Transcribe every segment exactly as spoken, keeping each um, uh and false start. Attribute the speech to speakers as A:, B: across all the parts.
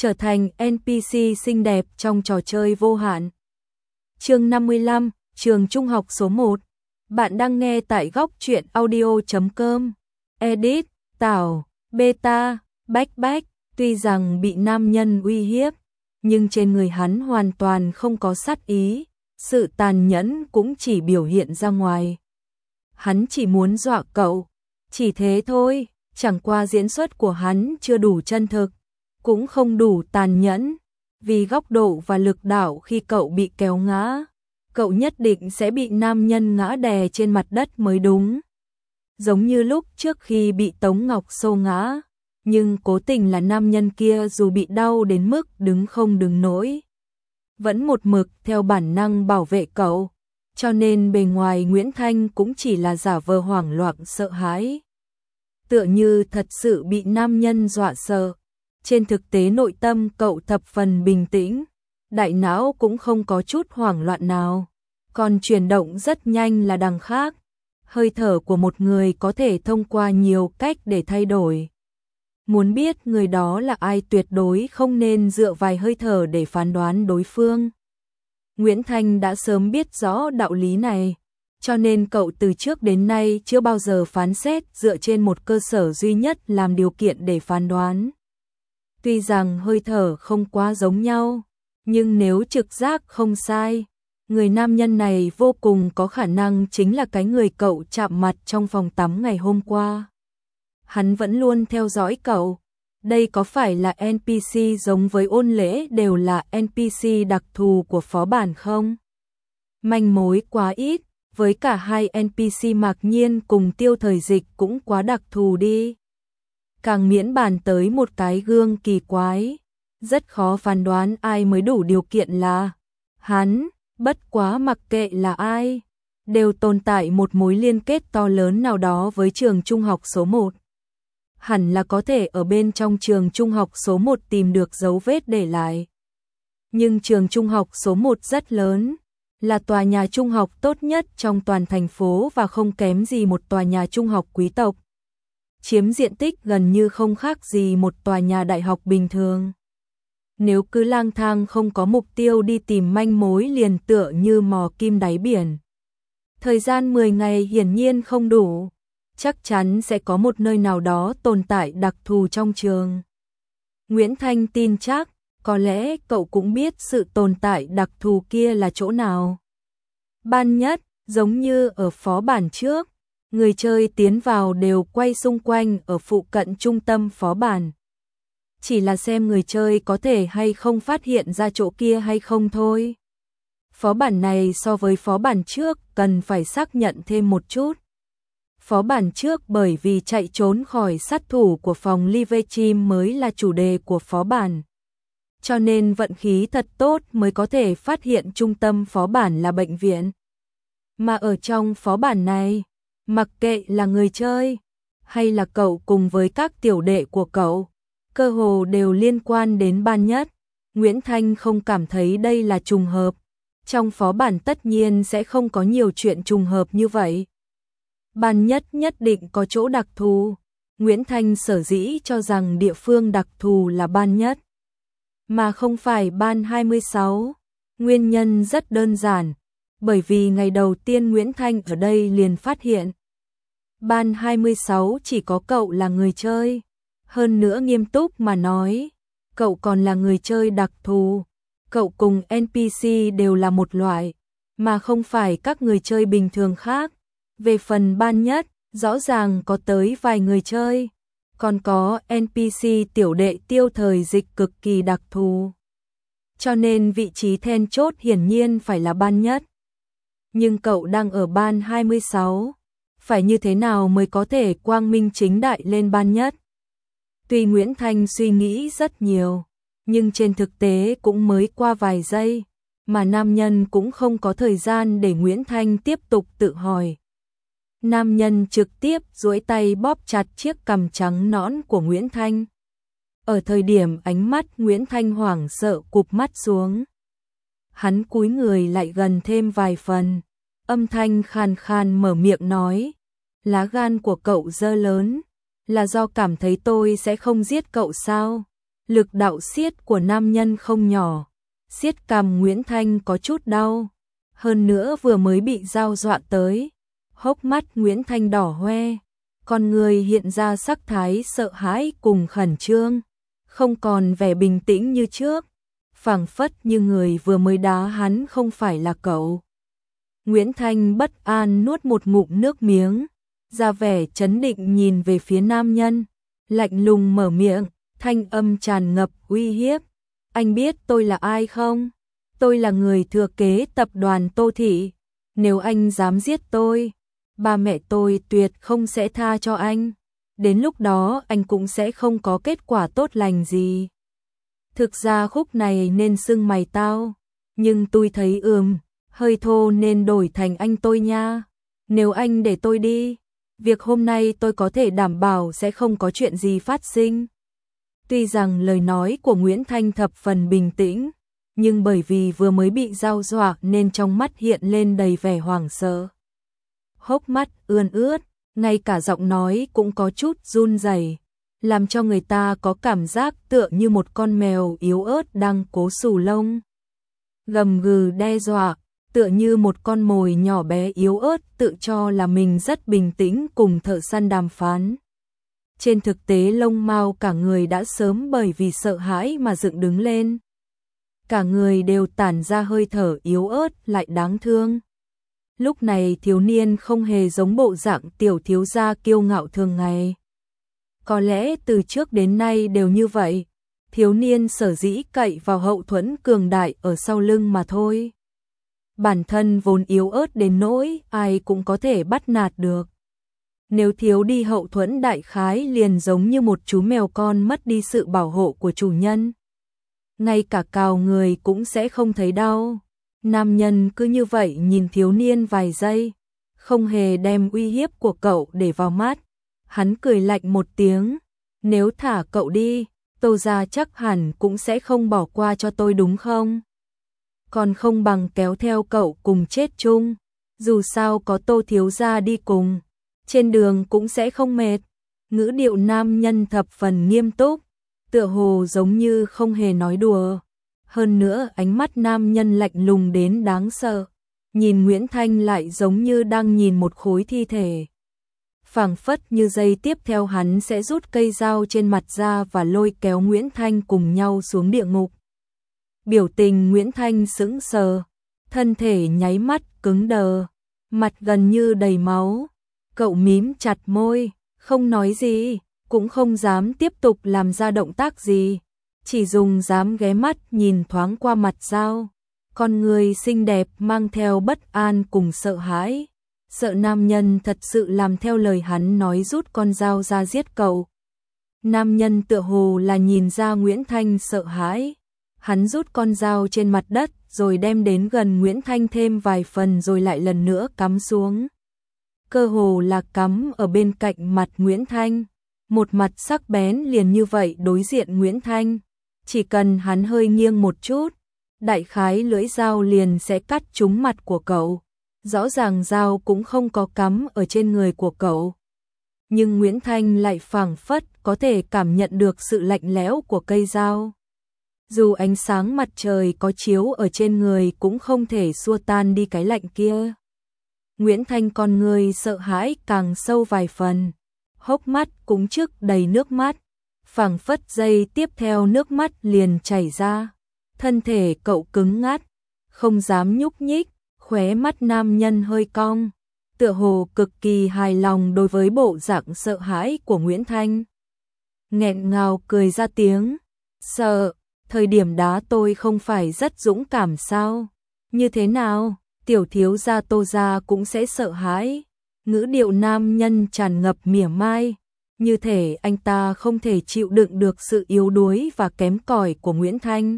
A: trở thành en pê xê xinh đẹp trong trò chơi vô hạn. Chương năm mươi lăm, trường trung học số một. Bạn đang nghe tại góc truyện audio chấm com. Edit, Tảo, Beta, Bách Bách, tuy rằng bị nam nhân uy hiếp, nhưng trên người hắn hoàn toàn không có sát ý, sự tàn nhẫn cũng chỉ biểu hiện ra ngoài. Hắn chỉ muốn dọa cậu, chỉ thế thôi, chẳng qua diễn xuất của hắn chưa đủ chân thực, cũng không đủ tàn nhẫn, vì góc độ và lực đạo khi cậu bị kéo ngã, cậu nhất định sẽ bị nam nhân ngã đè trên mặt đất mới đúng. Giống như lúc trước khi bị Tống Ngọc xô ngã, nhưng cố tình là nam nhân kia dù bị đau đến mức đứng không đứng nổi, vẫn một mực theo bản năng bảo vệ cậu, cho nên bề ngoài Nguyễn Thanh cũng chỉ là giả vờ hoảng loạn sợ hãi. Tựa như thật sự bị nam nhân dọa sợ, trên thực tế nội tâm cậu thập phần bình tĩnh, đại não cũng không có chút hoảng loạn nào, còn chuyển động rất nhanh là đằng khác. Hơi thở của một người có thể thông qua nhiều cách để thay đổi. Muốn biết người đó là ai tuyệt đối không nên dựa vài hơi thở để phán đoán đối phương. Nguyễn Thanh đã sớm biết rõ đạo lý này, cho nên cậu từ trước đến nay chưa bao giờ phán xét dựa trên một cơ sở duy nhất làm điều kiện để phán đoán. Tuy rằng hơi thở không quá giống nhau, nhưng nếu trực giác không sai, người nam nhân này vô cùng có khả năng chính là cái người cậu chạm mặt trong phòng tắm ngày hôm qua. Hắn vẫn luôn theo dõi cậu. Đây có phải là en pê xê giống với Ôn Lễ đều là en pê xê đặc thù của phó bản không? Manh mối quá ít, với cả hai en pê xê Mạc Nhiên cùng Tiêu Thời Dịch cũng quá đặc thù đi. Càng miễn bàn tới một cái gương kỳ quái, rất khó phán đoán ai mới đủ điều kiện là hắn. Bất quá mặc kệ là ai, đều tồn tại một mối liên kết to lớn nào đó với trường trung học số một. Hẳn là có thể ở bên trong trường trung học số một tìm được dấu vết để lại. Nhưng trường trung học số một rất lớn, là tòa nhà trung học tốt nhất trong toàn thành phố và không kém gì một tòa nhà trung học quý tộc. Chiếm diện tích gần như không khác gì một tòa nhà đại học bình thường. Nếu cứ lang thang không có mục tiêu đi tìm manh mối liền tựa như mò kim đáy biển. Thời gian mười ngày hiển nhiên không đủ, chắc chắn sẽ có một nơi nào đó tồn tại đặc thù trong trường. Nguyễn Thanh tin chắc, có lẽ cậu cũng biết sự tồn tại đặc thù kia là chỗ nào. Ban nhất, giống như ở phó bản trước, người chơi tiến vào đều quay xung quanh ở phụ cận trung tâm phó bản. Chỉ là xem người chơi có thể hay không phát hiện ra chỗ kia hay không thôi. Phó bản này so với phó bản trước cần phải xác nhận thêm một chút. Phó bản trước bởi vì chạy trốn khỏi sát thủ của phòng Live Chim mới là chủ đề của phó bản. Cho nên vận khí thật tốt mới có thể phát hiện trung tâm phó bản là bệnh viện. Mà ở trong phó bản này, mặc kệ là người chơi, hay là cậu cùng với các tiểu đệ của cậu, cơ hồ đều liên quan đến ban nhất. Nguyễn Thanh không cảm thấy đây là trùng hợp. Trong phó bản tất nhiên sẽ không có nhiều chuyện trùng hợp như vậy. Ban nhất nhất định có chỗ đặc thù. Nguyễn Thanh sở dĩ cho rằng địa phương đặc thù là ban nhất, mà không phải ban hai mươi sáu. Nguyên nhân rất đơn giản, bởi vì ngày đầu tiên Nguyễn Thanh ở đây liền phát hiện. Ban hai mươi sáu chỉ có cậu là người chơi. Hơn nữa nghiêm túc mà nói, cậu còn là người chơi đặc thù. Cậu cùng en pê xê đều là một loại, mà không phải các người chơi bình thường khác. Về phần ban nhất, rõ ràng có tới vài người chơi, còn có en pê xê tiểu đệ Tiêu Thời Dịch cực kỳ đặc thù. Cho nên vị trí then chốt hiển nhiên phải là ban nhất. Nhưng cậu đang ở ban hai mươi sáu, phải như thế nào mới có thể quang minh chính đại lên ban nhất? Tuy Nguyễn Thanh suy nghĩ rất nhiều, nhưng trên thực tế cũng mới qua vài giây, mà nam nhân cũng không có thời gian để Nguyễn Thanh tiếp tục tự hỏi. Nam nhân trực tiếp duỗi tay bóp chặt chiếc cằm trắng nõn của Nguyễn Thanh. Ở thời điểm ánh mắt Nguyễn Thanh hoảng sợ cụp mắt xuống, hắn cúi người lại gần thêm vài phần, âm thanh khàn khàn mở miệng nói, lá gan của cậu dơ lớn, là do cảm thấy tôi sẽ không giết cậu sao? Lực đạo siết của nam nhân không nhỏ, siết cằm Nguyễn Thanh có chút đau, hơn nữa vừa mới bị dao dọa tới, hốc mắt Nguyễn Thanh đỏ hoe, con người hiện ra sắc thái sợ hãi cùng khẩn trương, không còn vẻ bình tĩnh như trước, phảng phất như người vừa mới đá hắn không phải là cậu. Nguyễn Thanh bất an nuốt một ngụm nước miếng, ra vẻ chấn định nhìn về phía nam nhân, lạnh lùng mở miệng, thanh âm tràn ngập uy hiếp. Anh biết tôi là ai không? Tôi là người thừa kế tập đoàn Tô Thị. Nếu anh dám giết tôi, ba mẹ tôi tuyệt không sẽ tha cho anh. Đến lúc đó anh cũng sẽ không có kết quả tốt lành gì. Thực ra khúc này nên xưng mày tao, nhưng tôi thấy ừm, hơi thô nên đổi thành anh tôi nha. Nếu anh để tôi đi, việc hôm nay tôi có thể đảm bảo sẽ không có chuyện gì phát sinh. Tuy rằng lời nói của Nguyễn Thanh thập phần bình tĩnh, nhưng bởi vì vừa mới bị dao dọa nên trong mắt hiện lên đầy vẻ hoảng sợ. Hốc mắt ươn ướt, ngay cả giọng nói cũng có chút run rẩy, làm cho người ta có cảm giác tựa như một con mèo yếu ớt đang cố xù lông. Gầm gừ đe dọa, tựa như một con mồi nhỏ bé yếu ớt tự cho là mình rất bình tĩnh cùng thợ săn đàm phán. Trên thực tế lông mao cả người đã sớm bởi vì sợ hãi mà dựng đứng lên. Cả người đều tản ra hơi thở yếu ớt lại đáng thương. Lúc này thiếu niên không hề giống bộ dạng tiểu thiếu gia kiêu ngạo thường ngày. Có lẽ từ trước đến nay đều như vậy, thiếu niên sở dĩ cậy vào hậu thuẫn cường đại ở sau lưng mà thôi. Bản thân vốn yếu ớt đến nỗi ai cũng có thể bắt nạt được. Nếu thiếu đi hậu thuẫn đại khái liền giống như một chú mèo con mất đi sự bảo hộ của chủ nhân. Ngay cả cào người cũng sẽ không thấy đau. Nam nhân cứ như vậy nhìn thiếu niên vài giây, không hề đem uy hiếp của cậu để vào mắt. Hắn cười lạnh một tiếng, nếu thả cậu đi, Tô gia chắc hẳn cũng sẽ không bỏ qua cho tôi đúng không? Còn không bằng kéo theo cậu cùng chết chung, dù sao có Tô thiếu gia đi cùng, trên đường cũng sẽ không mệt. Ngữ điệu nam nhân thập phần nghiêm túc, tựa hồ giống như không hề nói đùa. Hơn nữa ánh mắt nam nhân lạnh lùng đến đáng sợ, nhìn Nguyễn Thanh lại giống như đang nhìn một khối thi thể. Phảng phất như giây tiếp theo hắn sẽ rút cây dao trên mặt ra và lôi kéo Nguyễn Thanh cùng nhau xuống địa ngục. Biểu tình Nguyễn Thanh sững sờ, thân thể nháy mắt cứng đờ, mặt gần như đầy máu. Cậu mím chặt môi, không nói gì, cũng không dám tiếp tục làm ra động tác gì, chỉ dùng dám ghé mắt nhìn thoáng qua mặt dao. Con người xinh đẹp mang theo bất an cùng sợ hãi, sợ nam nhân thật sự làm theo lời hắn nói rút con dao ra giết cậu. Nam nhân tựa hồ là nhìn ra Nguyễn Thanh sợ hãi, hắn rút con dao trên mặt đất rồi đem đến gần Nguyễn Thanh thêm vài phần rồi lại lần nữa cắm xuống. Cơ hồ là cắm ở bên cạnh mặt Nguyễn Thanh, một mặt sắc bén liền như vậy đối diện Nguyễn Thanh. Chỉ cần hắn hơi nghiêng một chút, đại khái lưỡi dao liền sẽ cắt trúng mặt của cậu. Rõ ràng dao cũng không có cắm ở trên người của cậu. Nhưng Nguyễn Thanh lại phảng phất có thể cảm nhận được sự lạnh lẽo của cây dao. Dù ánh sáng mặt trời có chiếu ở trên người cũng không thể xua tan đi cái lạnh kia. Nguyễn Thanh con người sợ hãi càng sâu vài phần, hốc mắt cũng trước đầy nước mắt, phảng phất giây tiếp theo nước mắt liền chảy ra, thân thể cậu cứng ngắt, không dám nhúc nhích, khóe mắt nam nhân hơi cong, tựa hồ cực kỳ hài lòng đối với bộ dạng sợ hãi của Nguyễn Thanh. Nghẹn ngào cười ra tiếng, sợ, thời điểm đó tôi không phải rất dũng cảm sao? Như thế nào? Tiểu thiếu gia Tô gia cũng sẽ sợ hãi. Ngữ điệu nam nhân tràn ngập mỉa mai, như thể anh ta không thể chịu đựng được sự yếu đuối và kém cỏi của Nguyễn Thanh.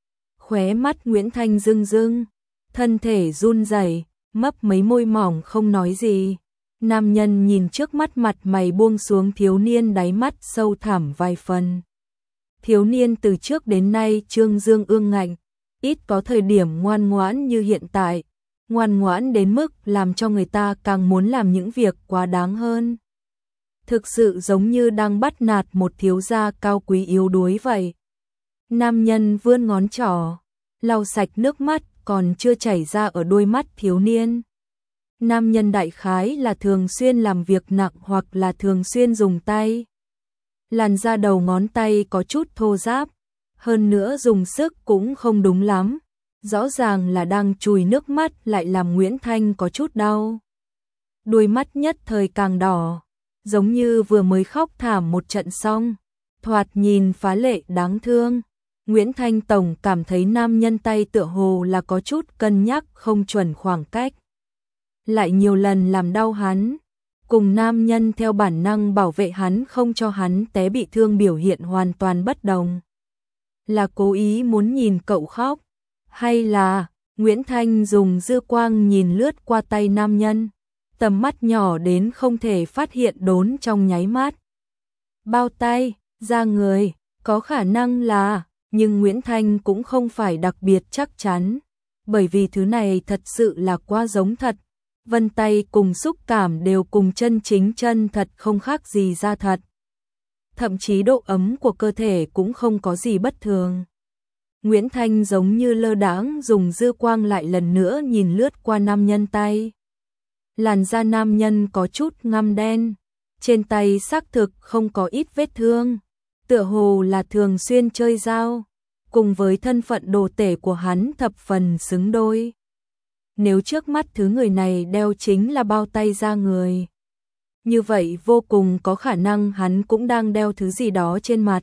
A: Khóe mắt Nguyễn Thanh rưng rưng, thân thể run rẩy, mấp mấy môi mỏng không nói gì. Nam nhân nhìn trước mắt mặt mày buông xuống thiếu niên đáy mắt sâu thẳm vài phần. Thiếu niên từ trước đến nay trương dương ương ngạnh, ít có thời điểm ngoan ngoãn như hiện tại. Ngoan ngoãn đến mức làm cho người ta càng muốn làm những việc quá đáng hơn. Thực sự giống như đang bắt nạt một thiếu gia cao quý yếu đuối vậy. Nam nhân vươn ngón trỏ, lau sạch nước mắt còn chưa chảy ra ở đôi mắt thiếu niên. Nam nhân đại khái là thường xuyên làm việc nặng hoặc là thường xuyên dùng tay. Làn da đầu ngón tay có chút thô ráp, hơn nữa dùng sức cũng không đúng lắm. Rõ ràng là đang chùi nước mắt lại làm Nguyễn Thanh có chút đau. Đôi mắt nhất thời càng đỏ, giống như vừa mới khóc thảm một trận xong, thoạt nhìn phá lệ đáng thương. Nguyễn Thanh tổng cảm thấy nam nhân tay tựa hồ là có chút cân nhắc không chuẩn khoảng cách. Lại nhiều lần làm đau hắn, cùng nam nhân theo bản năng bảo vệ hắn không cho hắn té bị thương biểu hiện hoàn toàn bất đồng. Là cố ý muốn nhìn cậu khóc, hay là Nguyễn Thanh dùng dư quang nhìn lướt qua tay nam nhân, tầm mắt nhỏ đến không thể phát hiện đốn trong nháy mắt. Bao tay, da người, có khả năng là, nhưng Nguyễn Thanh cũng không phải đặc biệt chắc chắn, bởi vì thứ này thật sự là quá giống thật. Vân tay cùng xúc cảm đều cùng chân chính chân thật không khác gì da thật. Thậm chí độ ấm của cơ thể cũng không có gì bất thường. Nguyễn Thanh giống như lơ đãng dùng dư quang lại lần nữa nhìn lướt qua nam nhân tay. Làn da nam nhân có chút ngăm đen, trên tay xác thực không có ít vết thương, tựa hồ là thường xuyên chơi dao, cùng với thân phận đồ tể của hắn thập phần xứng đôi. Nếu trước mắt thứ người này đeo chính là bao tay da người, như vậy vô cùng có khả năng hắn cũng đang đeo thứ gì đó trên mặt.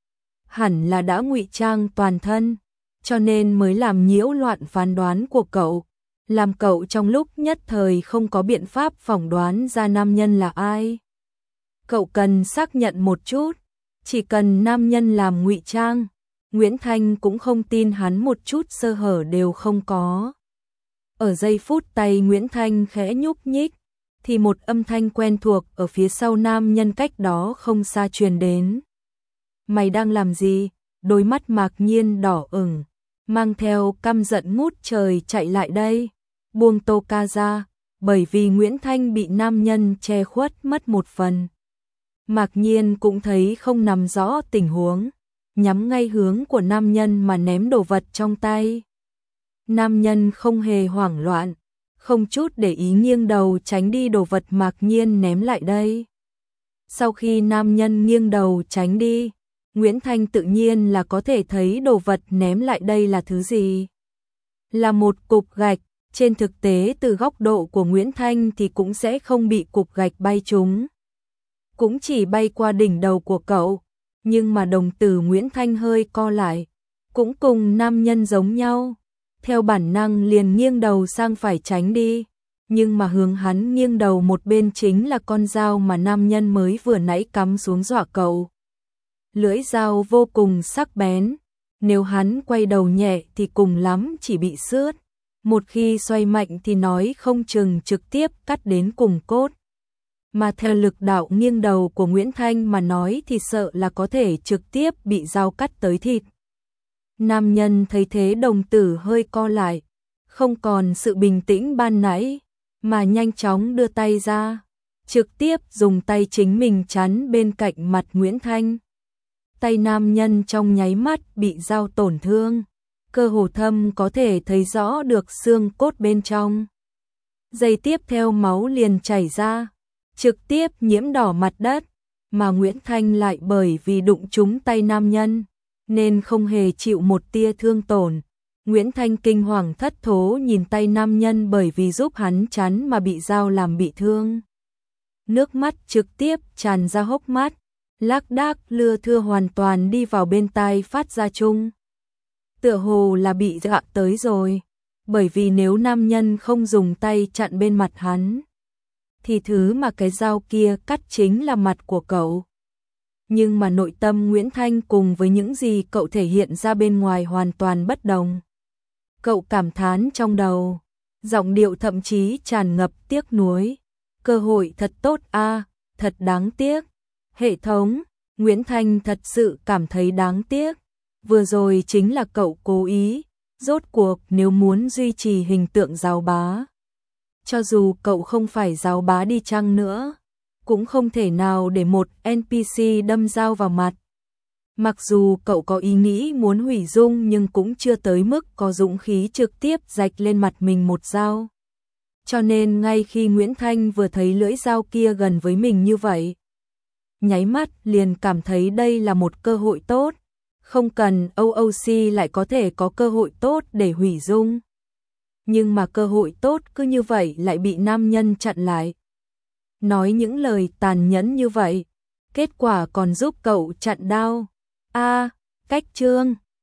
A: Hẳn là đã ngụy trang toàn thân, cho nên mới làm nhiễu loạn phán đoán của cậu, làm cậu trong lúc nhất thời không có biện pháp phỏng đoán ra nam nhân là ai. Cậu cần xác nhận một chút, chỉ cần nam nhân làm ngụy trang, Nguyễn Thanh cũng không tin hắn một chút sơ hở đều không có. Ở giây phút tay Nguyễn Thanh khẽ nhúc nhích, thì một âm thanh quen thuộc ở phía sau nam nhân cách đó không xa truyền đến. Mày đang làm gì? Đôi mắt Mạc Nhiên đỏ ửng, mang theo căm giận ngút trời chạy lại đây, buông tô ca ra, bởi vì Nguyễn Thanh bị nam nhân che khuất mất một phần. Mạc Nhiên cũng thấy không nắm rõ tình huống, nhắm ngay hướng của nam nhân mà ném đồ vật trong tay. Nam nhân không hề hoảng loạn, không chút để ý nghiêng đầu tránh đi đồ vật Mạc Nhiên ném lại đây. Sau khi nam nhân nghiêng đầu tránh đi, Nguyễn Thanh tự nhiên là có thể thấy đồ vật ném lại đây là thứ gì. Là một cục gạch, trên thực tế từ góc độ của Nguyễn Thanh thì cũng sẽ không bị cục gạch bay trúng. Cũng chỉ bay qua đỉnh đầu của cậu, nhưng mà đồng tử Nguyễn Thanh hơi co lại, cũng cùng nam nhân giống nhau. Theo bản năng liền nghiêng đầu sang phải tránh đi, nhưng mà hướng hắn nghiêng đầu một bên chính là con dao mà nam nhân mới vừa nãy cắm xuống dọa cậu. Lưỡi dao vô cùng sắc bén, nếu hắn quay đầu nhẹ thì cùng lắm chỉ bị xước, một khi xoay mạnh thì nói không chừng trực tiếp cắt đến cùng cốt. Mà theo lực đạo nghiêng đầu của Nguyễn Thanh mà nói thì sợ là có thể trực tiếp bị dao cắt tới thịt. Nam nhân thấy thế đồng tử hơi co lại, không còn sự bình tĩnh ban nãy, mà nhanh chóng đưa tay ra, trực tiếp dùng tay chính mình chắn bên cạnh mặt Nguyễn Thanh. Tay nam nhân trong nháy mắt bị dao tổn thương, cơ hồ thâm có thể thấy rõ được xương cốt bên trong. Giây tiếp theo máu liền chảy ra, trực tiếp nhiễm đỏ mặt đất, mà Nguyễn Thanh lại bởi vì đụng trúng tay nam nhân, nên không hề chịu một tia thương tổn. Nguyễn Thanh kinh hoàng thất thố nhìn tay nam nhân bởi vì giúp hắn chắn mà bị dao làm bị thương. Nước mắt trực tiếp tràn ra hốc mắt, lác đác lưa thưa hoàn toàn đi vào bên tai phát ra chung. Tựa hồ là bị dọa tới rồi, bởi vì nếu nam nhân không dùng tay chặn bên mặt hắn, thì thứ mà cái dao kia cắt chính là mặt của cậu. Nhưng mà nội tâm Nguyễn Thanh cùng với những gì cậu thể hiện ra bên ngoài hoàn toàn bất đồng. Cậu cảm thán trong đầu, giọng điệu thậm chí tràn ngập tiếc nuối. Cơ hội thật tốt a, thật đáng tiếc. Hệ thống, Nguyễn Thanh thật sự cảm thấy đáng tiếc. Vừa rồi chính là cậu cố ý, rốt cuộc nếu muốn duy trì hình tượng giáo bá. Cho dù cậu không phải giáo bá đi chăng nữa, cũng không thể nào để một en pê xê đâm dao vào mặt. Mặc dù cậu có ý nghĩ muốn hủy dung nhưng cũng chưa tới mức có dũng khí trực tiếp rạch lên mặt mình một dao. Cho nên ngay khi Nguyễn Thanh vừa thấy lưỡi dao kia gần với mình như vậy, nháy mắt liền cảm thấy đây là một cơ hội tốt. Không cần o o xê lại có thể có cơ hội tốt để hủy dung. Nhưng mà cơ hội tốt cứ như vậy lại bị nam nhân chặn lại. Nói những lời tàn nhẫn như vậy, kết quả còn giúp cậu chặn đao. A, cách chương